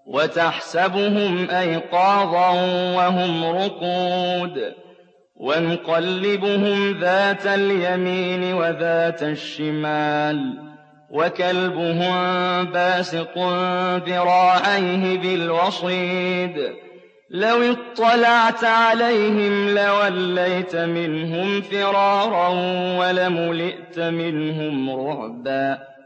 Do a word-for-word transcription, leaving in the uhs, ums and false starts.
وتحسبهم أيقاظا وهم رقود ونقلبهم ذات اليمين وذات الشمال وكلبهم باسط ذراعيه بالوصيد لو اطلعت عليهم لوليت منهم فرارا ولملئت منهم رعبا